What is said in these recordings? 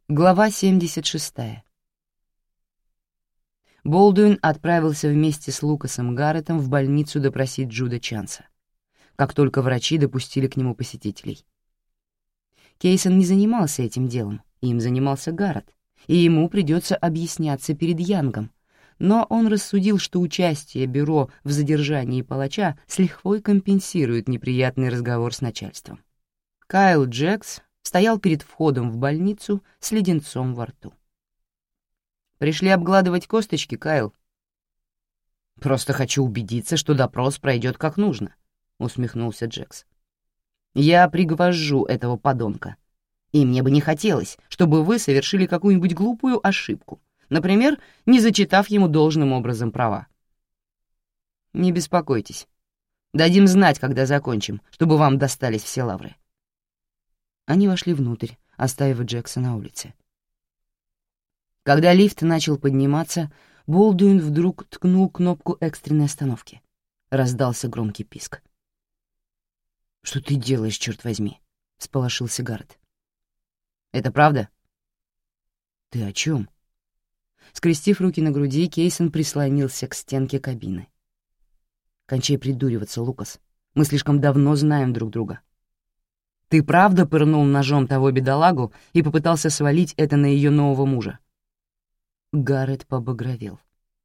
Глава 76. Болдуин отправился вместе с Лукасом Гарреттом в больницу допросить Джуда Чанса, как только врачи допустили к нему посетителей. Кейсон не занимался этим делом, им занимался Гарретт, и ему придется объясняться перед Янгом, но он рассудил, что участие бюро в задержании палача с лихвой компенсирует неприятный разговор с начальством. Кайл Джекс стоял перед входом в больницу с леденцом во рту. «Пришли обгладывать косточки, Кайл?» «Просто хочу убедиться, что допрос пройдет как нужно», — усмехнулся Джекс. «Я пригвожу этого подонка, и мне бы не хотелось, чтобы вы совершили какую-нибудь глупую ошибку, например, не зачитав ему должным образом права. Не беспокойтесь, дадим знать, когда закончим, чтобы вам достались все лавры». Они вошли внутрь, оставив Джекса на улице. Когда лифт начал подниматься, Болдуин вдруг ткнул кнопку экстренной остановки. Раздался громкий писк. «Что ты делаешь, черт возьми?» — всполошился Гарретт. «Это правда?» «Ты о чем?» Скрестив руки на груди, Кейсон прислонился к стенке кабины. «Кончай придуриваться, Лукас. Мы слишком давно знаем друг друга. Ты правда пырнул ножом того бедолагу и попытался свалить это на ее нового мужа?» Гарретт побагровел.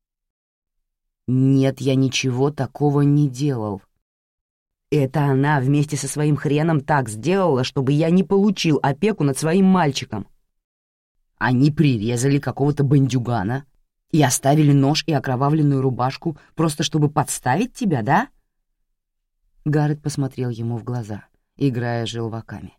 «Нет, я ничего такого не делал. Это она вместе со своим хреном так сделала, чтобы я не получил опеку над своим мальчиком. Они прирезали какого-то бандюгана и оставили нож и окровавленную рубашку просто чтобы подставить тебя, да?» Гарретт посмотрел ему в глаза, играя желваками.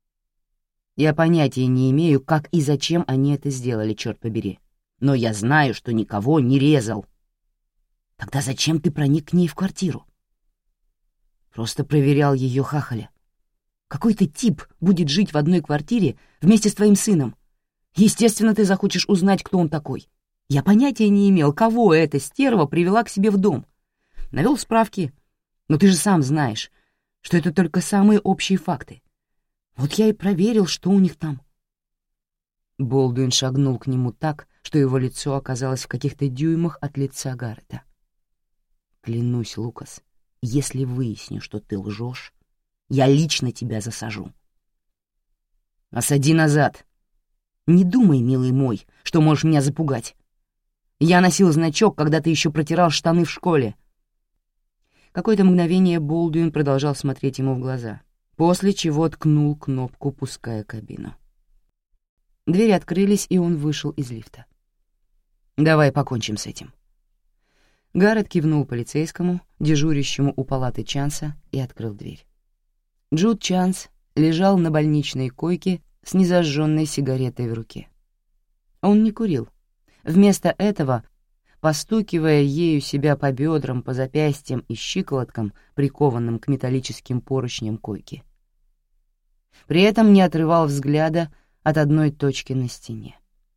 «Я понятия не имею, как и зачем они это сделали, черт побери. Но я знаю, что никого не резал». «Тогда зачем ты проник к ней в квартиру?» «Просто проверял ее хахаля. Какой-то тип будет жить в одной квартире вместе с твоим сыном. Естественно, ты захочешь узнать, кто он такой. Я понятия не имел, кого эта стерва привела к себе в дом. Навел справки, но ты же сам знаешь, что это только самые общие факты. Вот я и проверил, что у них там». Болдуин шагнул к нему так, что его лицо оказалось в каких-то дюймах от лица Гарретта. «Клянусь, Лукас, если выясню, что ты лжешь, я лично тебя засажу». «Осади назад. Не думай, милый мой, что можешь меня запугать. Я носил значок, когда ты еще протирал штаны в школе». Какое-то мгновение Болдуин продолжал смотреть ему в глаза, после чего ткнул кнопку, пуская кабину. Двери открылись, и он вышел из лифта. «Давай покончим с этим». Гарретт кивнул полицейскому, дежурящему у палаты Чанса, и открыл дверь. Джуд Чанс лежал на больничной койке с незажженной сигаретой в руке. Он не курил. Вместо этого, постукивая ею себя по бедрам, по запястьям и щиколоткам, прикованным к металлическим поручням койки. При этом не отрывал взгляда от одной точки на стене.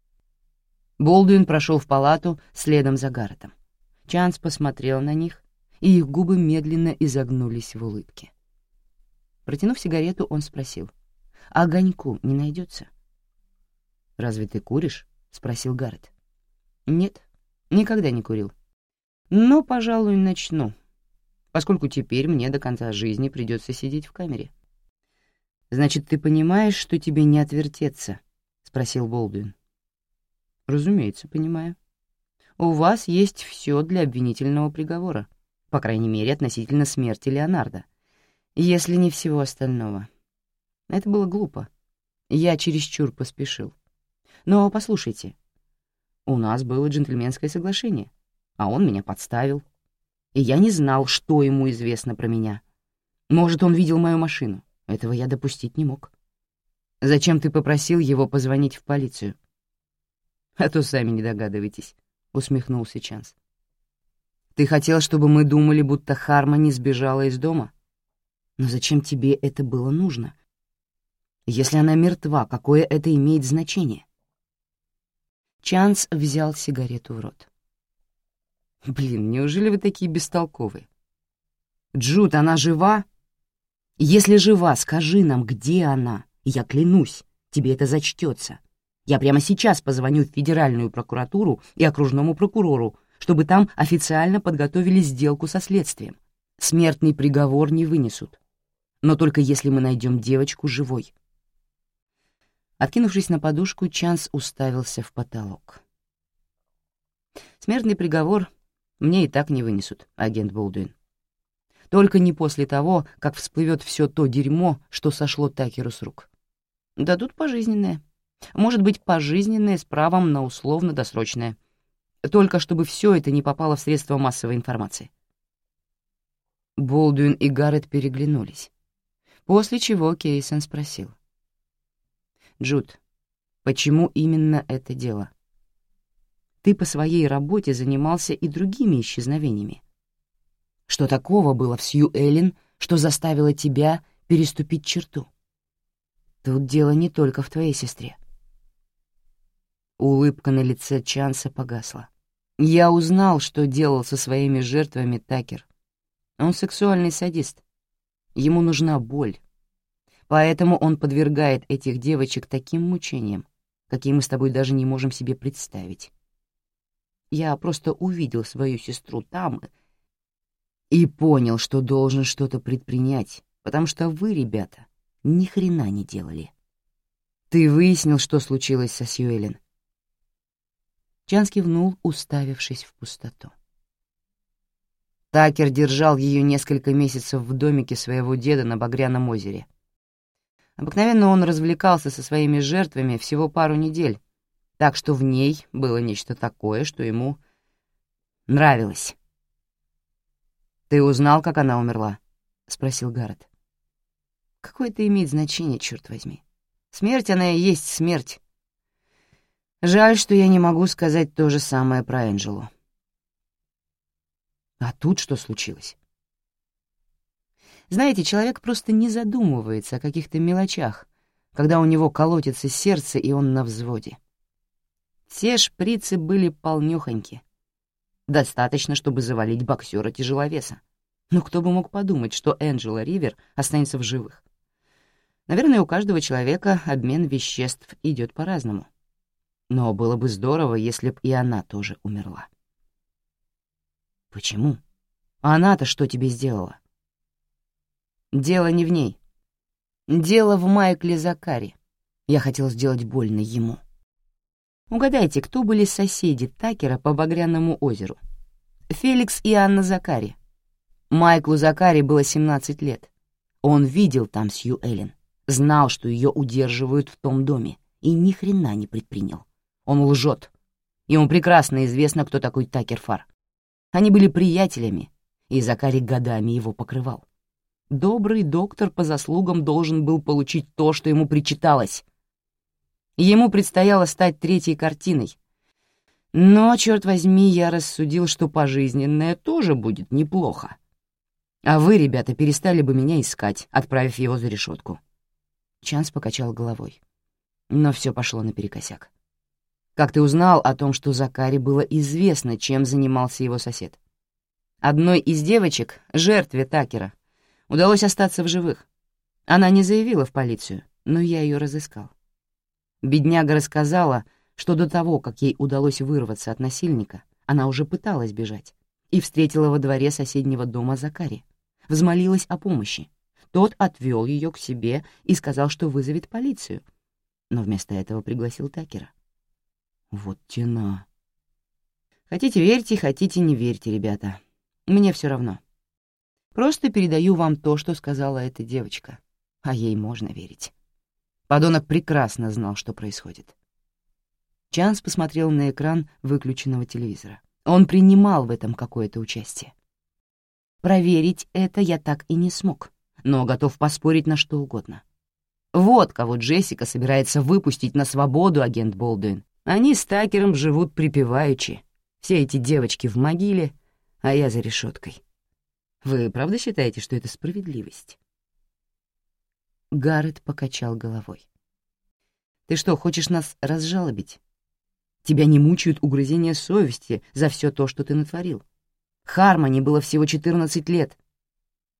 Болдуин прошел в палату следом за Гарреттом. Чанс посмотрел на них, и их губы медленно изогнулись в улыбке. Протянув сигарету, он спросил: «Огоньку не найдется?» «Разве ты куришь?» — спросил Гарретт. «Нет, никогда не курил. Но, пожалуй, начну, поскольку теперь мне до конца жизни придется сидеть в камере». «Значит, ты понимаешь, что тебе не отвертеться?» — спросил Болдуин. «Разумеется, понимаю. У вас есть все для обвинительного приговора, по крайней мере, относительно смерти Леонардо, если не всего остального. Это было глупо. Я чересчур поспешил. Но послушайте, у нас было джентльменское соглашение, а он меня подставил. И я не знал, что ему известно про меня. Может, он видел мою машину. Этого я допустить не мог. Зачем ты попросил его позвонить в полицию?» «А то сами не догадываетесь», — усмехнулся Чанс. «Ты хотел, чтобы мы думали, будто Хармони сбежала из дома? Но зачем тебе это было нужно? Если она мертва, какое это имеет значение?» Чанс взял сигарету в рот. «Блин, неужели вы такие бестолковые? Джуд, она жива? Если жива, скажи нам, где она, и я клянусь, тебе это зачтется. Я прямо сейчас позвоню в Федеральную прокуратуру и окружному прокурору, чтобы там официально подготовили сделку со следствием. Смертный приговор не вынесут. Но только если мы найдем девочку живой». Откинувшись на подушку, Чанс уставился в потолок. «Смертный приговор мне и так не вынесут, агент Болдуин. Только не после того, как всплывет все то дерьмо, что сошло Такеру с рук. Дадут пожизненное. Может быть, пожизненное с правом на условно-досрочное. Только чтобы все это не попало в средства массовой информации». Болдуин и Гаррет переглянулись, после чего Кейсон спросил: «Джуд, почему именно это дело? Ты по своей работе занимался и другими исчезновениями. Что такого было в Сью Эллен, что заставило тебя переступить черту? Тут дело не только в твоей сестре». Улыбка на лице Чанса погасла. «Я узнал, что делал со своими жертвами Такер. Он сексуальный садист. Ему нужна боль. Поэтому он подвергает этих девочек таким мучениям, какие мы с тобой даже не можем себе представить. Я просто увидел свою сестру там и понял, что должен что-то предпринять, потому что вы, ребята, ни хрена не делали. Ты выяснил, что случилось со Сью Эллен?» Чанс кивнул, уставившись в пустоту. Такер держал ее несколько месяцев в домике своего деда на Багряном озере. Обыкновенно он развлекался со своими жертвами всего пару недель, так что в ней было нечто такое, что ему нравилось. «Ты узнал, как она умерла?» — спросил Гаррет. «Какое это имеет значение, черт возьми? Смерть, она и есть смерть. Жаль, что я не могу сказать то же самое про Энджелу». «А тут что случилось?» Знаете, человек просто не задумывается о каких-то мелочах, когда у него колотится сердце, и он на взводе. Все шприцы были полнёхоньки. Достаточно, чтобы завалить боксера-тяжеловеса. Но кто бы мог подумать, что Энджела Ривер останется в живых? Наверное, у каждого человека обмен веществ идет по-разному. Но было бы здорово, если б и она тоже умерла. «Почему? А она-то что тебе сделала?» «Дело не в ней. Дело в Майкле Закари. Я хотел сделать больно ему. Угадайте, кто были соседи Такера по Багряному озеру? Феликс и Анна Закари. Майклу Закари было 17 лет. Он видел там Сью Эллен, знал, что ее удерживают в том доме, и ни хрена не предпринял. Он лжет. Ему прекрасно известно, кто такой Такер Фар. Они были приятелями, и Закари годами его покрывал. Добрый доктор по заслугам должен был получить то, что ему причиталось. Ему предстояло стать третьей картиной. Но, черт возьми, я рассудил, что пожизненное тоже будет неплохо. А вы, ребята, перестали бы меня искать, отправив его за решетку. Чанс покачал головой. Но все пошло наперекосяк. Как ты узнал о том, что Закари было известно, чем занимался его сосед? Одной из девочек, жертве Такера, удалось остаться в живых. Она не заявила в полицию, но я ее разыскал. Бедняга рассказала, что до того, как ей удалось вырваться от насильника, она уже пыталась бежать и встретила во дворе соседнего дома Закари. Взмолилась о помощи. Тот отвел ее к себе и сказал, что вызовет полицию, но вместо этого пригласил Такера. Вот тена. Хотите верьте, хотите не верьте, ребята. Мне все равно. Просто передаю вам то, что сказала эта девочка, а ей можно верить. Подонок прекрасно знал, что происходит. Чанс посмотрел на экран выключенного телевизора. Он принимал в этом какое-то участие. Проверить это я так и не смог, но готов поспорить на что угодно. Вот кого Джессика собирается выпустить на свободу, агент Болдуин. Они с Такером живут припеваючи. Все эти девочки в могиле, а я за решеткой. Вы правда считаете, что это справедливость?» Гаррет покачал головой. «Ты что, хочешь нас разжалобить? Тебя не мучают угрызения совести за все то, что ты натворил. Хармони было всего 14 лет.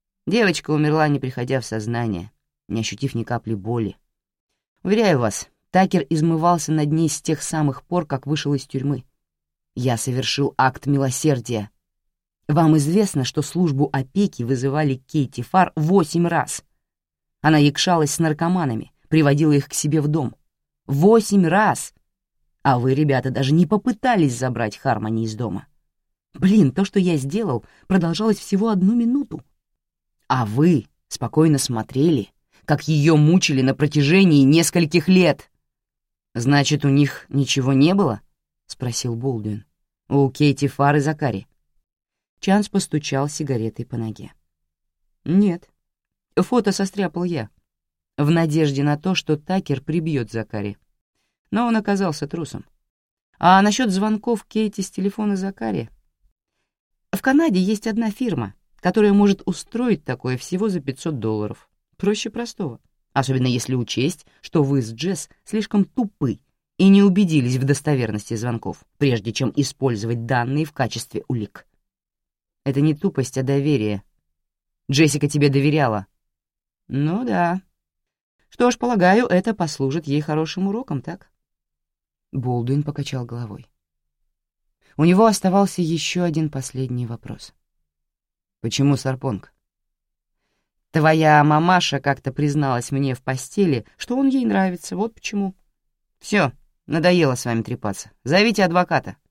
Девочка умерла, не приходя в сознание, не ощутив ни капли боли. Уверяю вас, Такер измывался над ней с тех самых пор, как вышел из тюрьмы. Я совершил акт милосердия. Вам известно, что службу опеки вызывали Кейти Фар 8 раз. Она якшалась с наркоманами, приводила их к себе в дом. 8 раз! А вы, ребята, даже не попытались забрать Хармони из дома. Блин, то, что я сделал, продолжалось всего 1 минуту. А вы спокойно смотрели, как ее мучили на протяжении нескольких лет. «Значит, у них ничего не было?» — спросил Болдуин. «У Кейти Фар и Закари». Чанс постучал сигаретой по ноге. «Нет. Фото состряпал я, в надежде на то, что Такер прибьет Закари. Но он оказался трусом. А насчет звонков Кейти с телефона Закари? В Канаде есть одна фирма, которая может устроить такое всего за $500. Проще простого. Особенно если учесть, что вы с Джесс слишком тупы и не убедились в достоверности звонков, прежде чем использовать данные в качестве улик. Это не тупость, а доверие. Джессика тебе доверяла. Ну да. Что ж, полагаю, это послужит ей хорошим уроком, так? Болдуин покачал головой. У него оставался еще один последний вопрос. Почему Сарпонг? Твоя мамаша как-то призналась мне в постели, что он ей нравится, вот почему. Все, надоело с вами трепаться. Зовите адвоката.